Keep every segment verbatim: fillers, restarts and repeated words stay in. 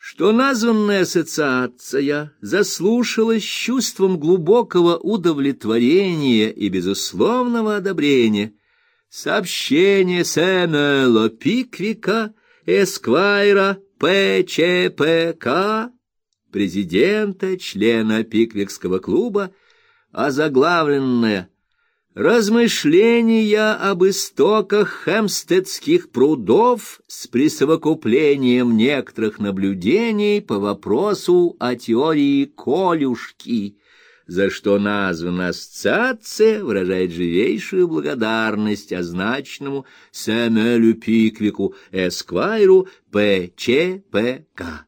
что названная ассоциация заслушалась чувством глубокого удовлетворения и безусловного одобрения сообщение Сэмюэла Пиквика, эсквайра, П Ч П К, президента, члена Пиквикского клуба, озаглавленное «Размышления об истоках хэмпстедских прудов с присовокуплением некоторых наблюдений по вопросу о теории Колюшки», за что названа ассоциация, выражает живейшую благодарность означенному Сэмюэлю Пиквику, эсквайру, П Ч П К.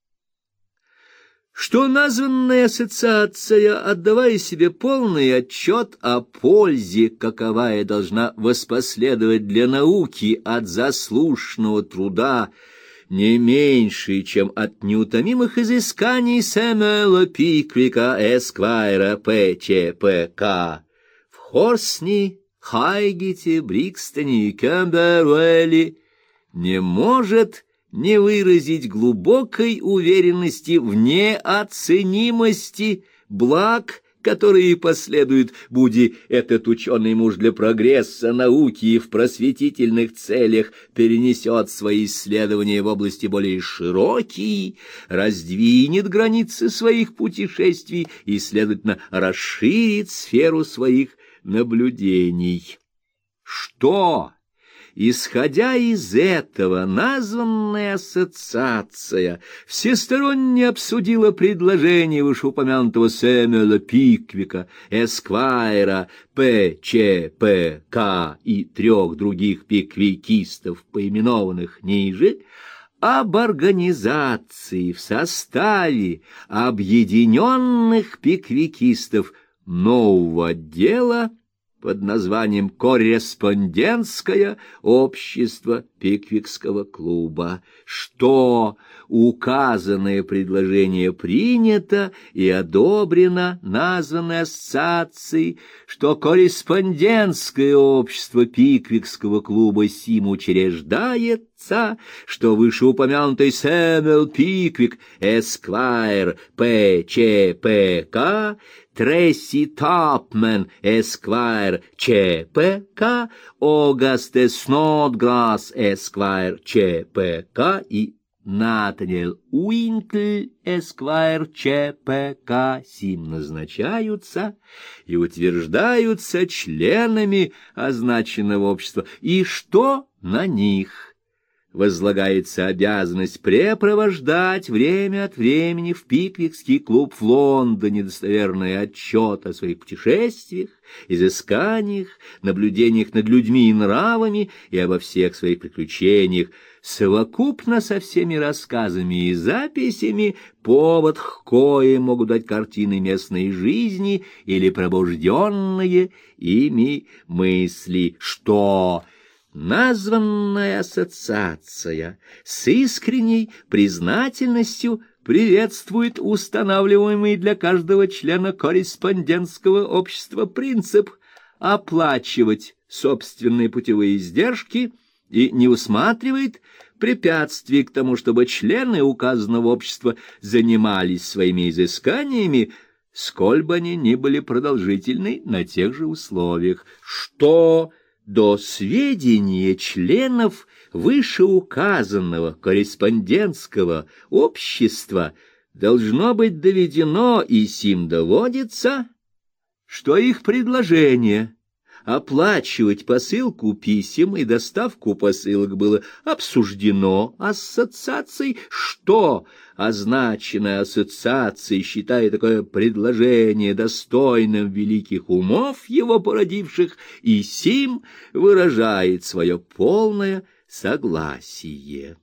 Что названная ассоциация, отдавая себе полный отчет о пользе, каковая должна воспоследовать для науки от заслушанного труда, не меньше, чем от неутомимых изысканий Сэмюэла Пиквика, эсквайра, П Ч П К, в Хорсни, Хайгете, Брикстоне и Кэмбервелле, не может не выразить глубокой уверенности в неоценимости благ, которые последуют, буди этот ученый муж для прогресса науки и в просветительных целях перенесет свои исследования в области более широкие, раздвинет границы своих путешествий и, следовательно, расширит сферу своих наблюдений. Что? Исходя из этого, названная ассоциация всесторонне обсудила предложение вышеупомянутого Сэмюэла Пиквика, эсквайра, П Ч П К и трех других пиквикистов, поименованных ниже, об организации в составе объединенных пиквикистов нового отдела под названием «Корреспондентское общество Пиквикского клуба», что указанное предложение принято и одобрено названной ассоциацией, что корреспондентское общество Пиквикского клуба сим учреждается, что вышеупомянутый Сэмюэл Пиквик, эсквайр, П Ч П К, Трейси Тапмен, эсквайр, Ч П К, Огасте Снодграсс, эсквайр, Ч П К и Натаниэл Уинкль, эсквайр, Ч П К сим назначаются и утверждаются членами означенного общества, и что на них возлагается обязанность препровождать время от времени в Пиквикский клуб в Лондоне достоверный отчет о своих путешествиях, изысканиях, наблюдениях над людьми и нравами и обо всех своих приключениях, совокупно со всеми рассказами и записями, повод к коим могут дать картины местной жизни или пробужденные ими мысли, что названная ассоциация с искренней признательностью приветствует устанавливаемый для каждого члена корреспондентского общества принцип оплачивать собственные путевые издержки и не усматривает препятствий к тому, чтобы члены указанного общества занимались своими изысканиями, сколь бы они ни были продолжительны на тех же условиях, что до сведения членов вышеуказанного корреспондентского общества должно быть доведено, и сим доводится, что их предложение оплачивать посылку писем и доставку посылок было обсуждено ассоциацией, что означенная ассоциацией считает такое предложение достойным великих умов, его породивших, и сим выражает свое полное согласие.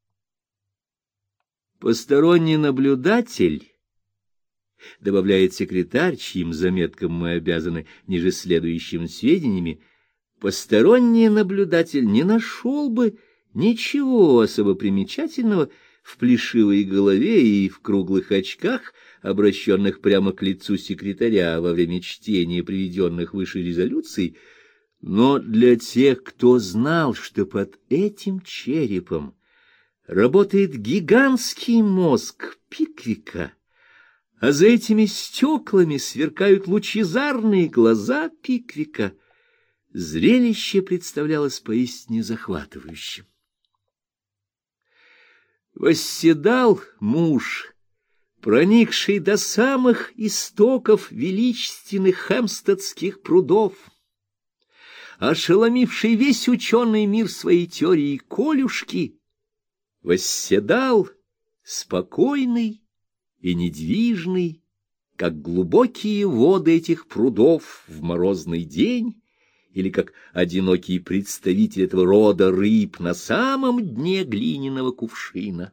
Посторонний наблюдатель, добавляет секретарь, чьим заметкам мы обязаны ниже следующими сведениями, посторонний наблюдатель не нашел бы ничего особо примечательного в плешивой голове и в круглых очках, обращенных прямо к лицу секретаря во время чтения приведенных выше резолюций, но для тех, кто знал, что под этим черепом работает гигантский мозг Пиквика, а за этими стеклами сверкают лучезарные глаза Пиквика. Зрелище представлялось поистине захватывающим. Восседал муж, проникший до самых истоков величественных хэмпстедских прудов, ошеломивший весь ученый мир своей теорией Колюшки, восседал спокойный и недвижный, как глубокие воды этих прудов в морозный день, или как одинокий представитель этого рода рыб на самом дне глиняного кувшина.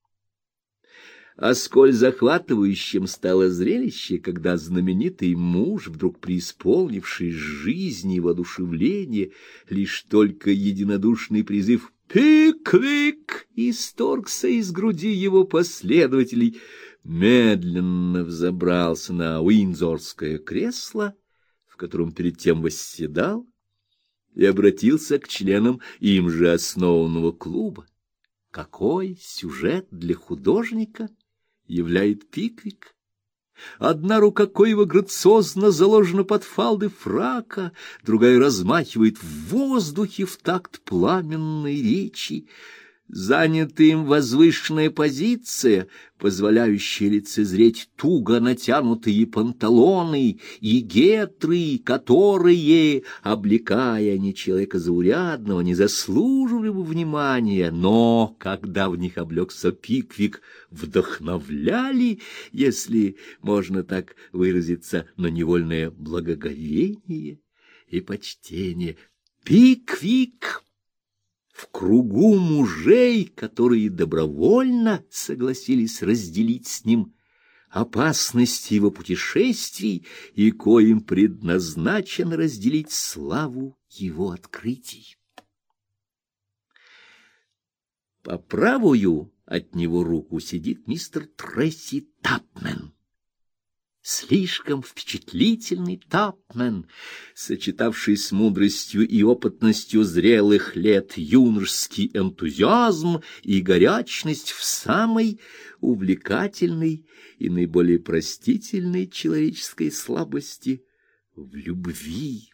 А сколь захватывающим стало зрелище, когда знаменитый муж, вдруг преисполнивший жизни и воодушевления, лишь только единодушный призыв «Пиквик!» исторгся из груди его последователей, медленно взобрался на уиндзорское кресло, в котором перед тем восседал, и обратился к членам им же основанного клуба. Какой сюжет для художника являет Пиквик! Одна рука коего грациозно заложена под фалды фрака, другая размахивает в воздухе в такт пламенной речи. Занята им возвышенная позиция, позволяющая лицезреть туго натянутые панталоны и гетры, которые, облекая не человека заурядного, не заслуживали бы внимания, но, когда в них облегся Пиквик, вдохновляли, если можно так выразиться, на невольное благоговение и почтение. Пиквик! В кругу мужей, которые добровольно согласились разделить с ним опасности его путешествий и коим предназначено разделить славу его открытий. По правую от него руку сидит мистер Трейси Тапмен. Слишком впечатлительный Тапмен, сочетавший с мудростью и опытностью зрелых лет юношеский энтузиазм и горячность в самой увлекательной и наиболее простительной человеческой слабости — в любви.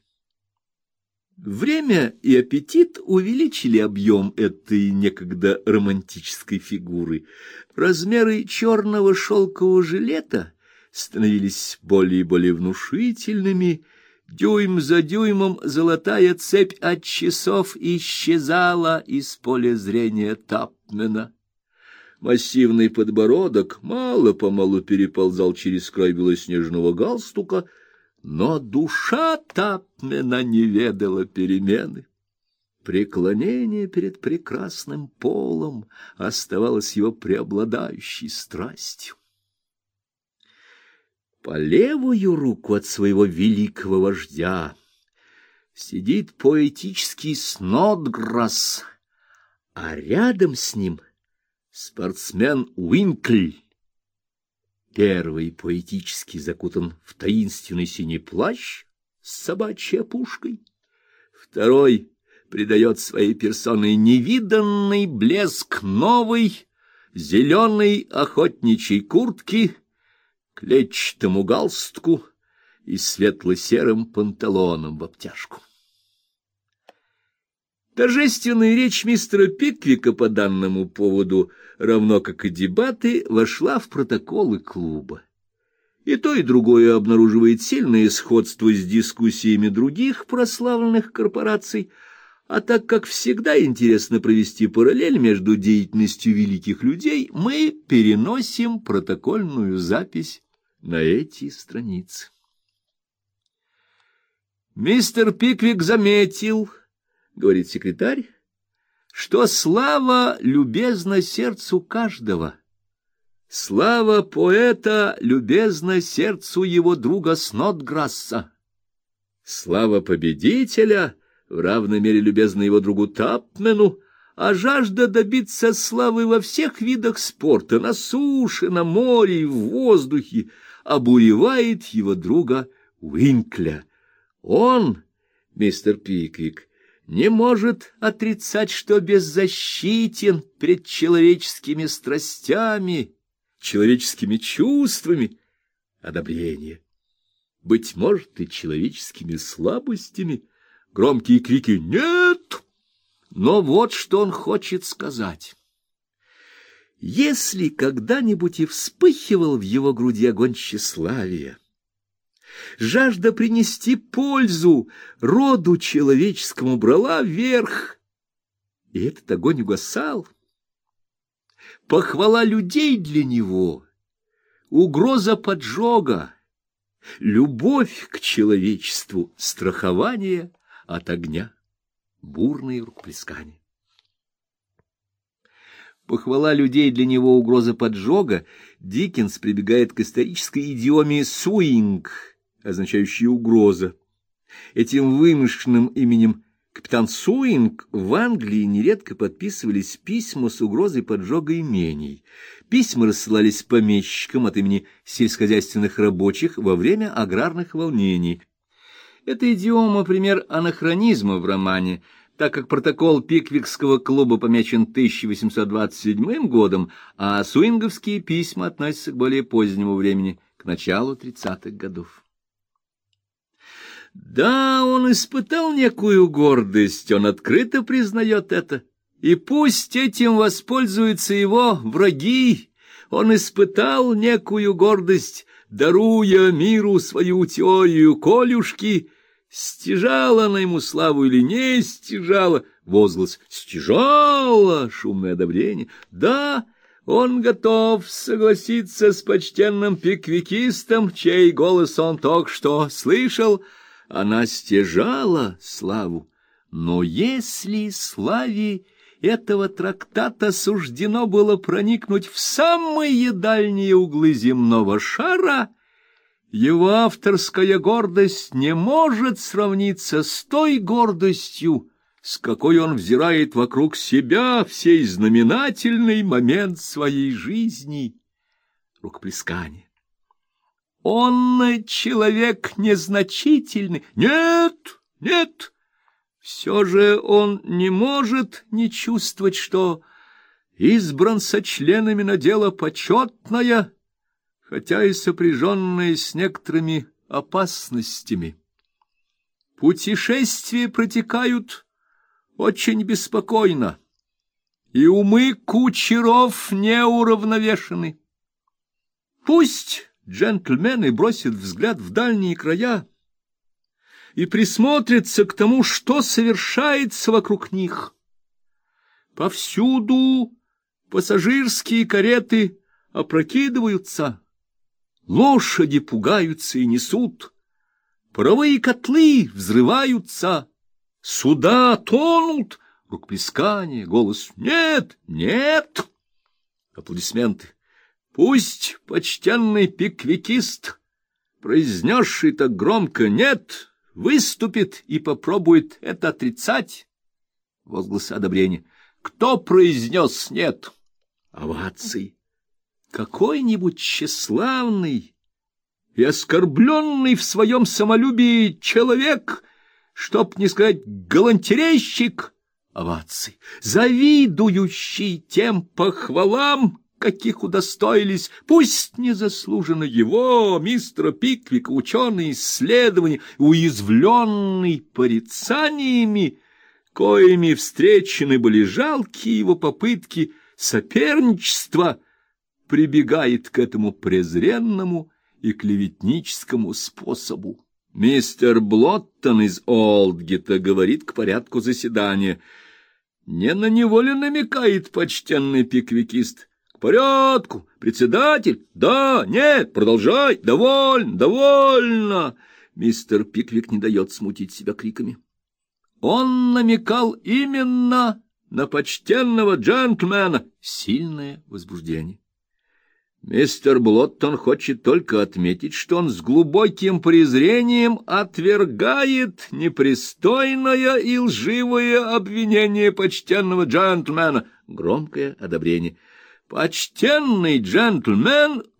Время и аппетит увеличили объем этой некогда романтической фигуры. Размеры черного шелкового жилета становились более и более внушительными, дюйм за дюймом золотая цепь от часов исчезала из поля зрения Тапмена. Массивный подбородок мало-помалу переползал через край белоснежного галстука, но душа Тапмена не ведала перемены. Преклонение перед прекрасным полом оставалось его преобладающей страстью. По левую руку от своего великого вождя сидит поэтический Снодграсс, а рядом с ним спортсмен Уинкль. Первый поэтически закутан в таинственный синий плащ с собачьей опушкой, второй придает своей персоне невиданный блеск новой зеленой охотничьей куртки, клетчатому галстуку и светло-серым панталоном в обтяжку. Торжественная речь мистера Пиквика по данному поводу, равно как и дебаты, вошла в протоколы клуба. И то, и другое обнаруживает сильное сходство с дискуссиями других прославленных корпораций, а так как всегда интересно провести параллель между деятельностью великих людей, мы переносим протокольную запись на эти страницы. Мистер Пиквик заметил, говорит секретарь, что слава любезна сердцу каждого. Слава поэта любезна сердцу его друга Снодграсса. Слава победителя в равной мере любезна его другу Тапмену, а жажда добиться славы во всех видах спорта, на суше, на море и в воздухе, обуревает его друга Уинкля. Он, мистер Пиквик, не может отрицать, что беззащитен перед человеческими страстями, человеческими чувствами одобрения, быть может, и человеческими слабостями. Громкие крики «Нет!» Но вот что он хочет сказать. Если когда-нибудь и вспыхивал в его груди огонь тщеславия, жажда принести пользу роду человеческому брала верх, и этот огонь угасал, похвала людей для него, угроза поджога, любовь к человечеству, страхование от огня, бурные рукоплескания. Похвала людей для него угроза поджога, Диккенс прибегает к исторической идиоме «суинг», означающей угроза. Этим вымышленным именем капитан Суинг в Англии нередко подписывались письма с угрозой поджога имений. Письма рассылались помещикам от имени сельскохозяйственных рабочих во время аграрных волнений. Это идиома — пример анахронизма в романе, так как протокол Пиквикского клуба помечен тысяча восемьсот двадцать седьмым годом, а суинговские письма относятся к более позднему времени, к началу тридцатых годов. Да, он испытал некую гордость, он открыто признает это, и пусть этим воспользуются его враги, он испытал некую гордость, даруя миру свою теорию Колюшки. Стяжала она ему славу или не стяжала? Возглас «стяжала», шумное одобрение. Да, он готов согласиться с почтенным пиквикистом, чей голос он только что слышал. Она стяжала славу. Но если славе этого трактата суждено было проникнуть в самые дальние углы земного шара, его авторская гордость не может сравниться с той гордостью, с какой он взирает вокруг себя в сей знаменательный момент своей жизни. Рукоплескание. Он человек незначительный. Нет, нет. Все же он не может не чувствовать, что избран сочленами на дело почетное, хотя и сопряженное с некоторыми опасностями. Путешествия протекают очень беспокойно, и умы кучеров не уравновешены. Пусть джентльмены бросят взгляд в дальние края и присмотрятся к тому, что совершается вокруг них. Повсюду пассажирские кареты опрокидываются, лошади пугаются и несут, паровые котлы взрываются, суда тонут, рукоплескание, голос «нет, нет», аплодисменты. Пусть почтенный пиквикист, произнесший так громко «нет», выступит и попробует это отрицать. Возгласы одобрения. Кто произнес «нет»? Овации. Какой-нибудь тщеславный и оскорбленный в своем самолюбии человек, чтоб не сказать галантерейщик, овации, завидующий тем похвалам, каких удостоились, пусть незаслуженно его, мистера Пиквика, ученые исследования, уязвленный порицаниями, коими встречены были жалкие его попытки соперничества, прибегает к этому презренному и клеветническому способу. Мистер Блоттон из Олдгета говорит к порядку заседания. Не на него ли намекает почтенный пиквикист? К порядку, председатель, да, нет, продолжай, довольно, довольно. Мистер Пиквик не дает смутить себя криками. Он намекал именно на почтенного джентльмена. Сильное возбуждение. Мистер Блоттон хочет только отметить, что он с глубоким презрением отвергает непристойное и лживое обвинение почтенного джентльмена. Громкое одобрение. Почтенный джентльмен —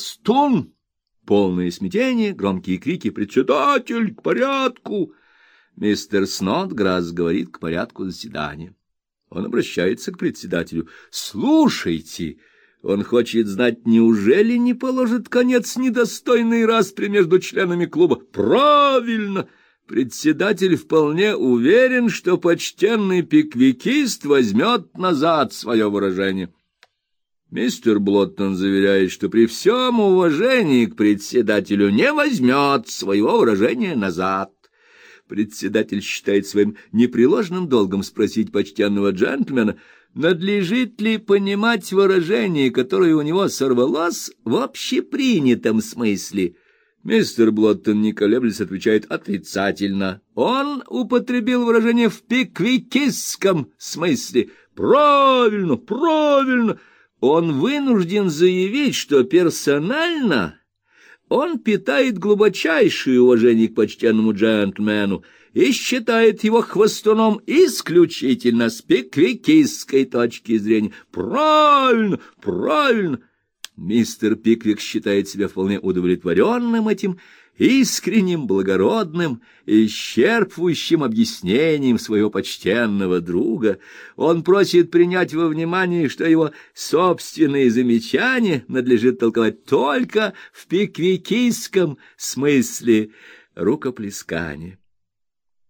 хвостун. Полное смятение, громкие крики. Председатель, к порядку. Мистер Снодграсс говорит к порядку заседания. Он обращается к председателю. «Слушайте!» Он хочет знать, неужели не положит конец недостойной распри между членами клуба? Правильно! Председатель вполне уверен, что почтенный пиквикист возьмет назад свое выражение. Мистер Блоттон заверяет, что при всем уважении к председателю не возьмет своего выражения назад. Председатель считает своим непреложным долгом спросить почтенного джентльмена, надлежит ли понимать выражение, которое у него сорвалось, в общепринятом смысле. Мистер Блоттон, не колеблясь, отвечает отрицательно. Он употребил выражение в пиквикистском смысле. Правильно, правильно. Он вынужден заявить, что персонально он питает глубочайшее уважение к почтенному джентльмену и считает его хвостуном исключительно с пиквикистской точки зрения. Правильно, правильно. Мистер Пиквик считает себя вполне удовлетворенным этим искренним, благородным и исчерпывающим объяснением своего почтенного друга. Он просит принять во внимание, что его собственные замечания надлежит толковать только в пиквикистском смысле. Рукоплескание.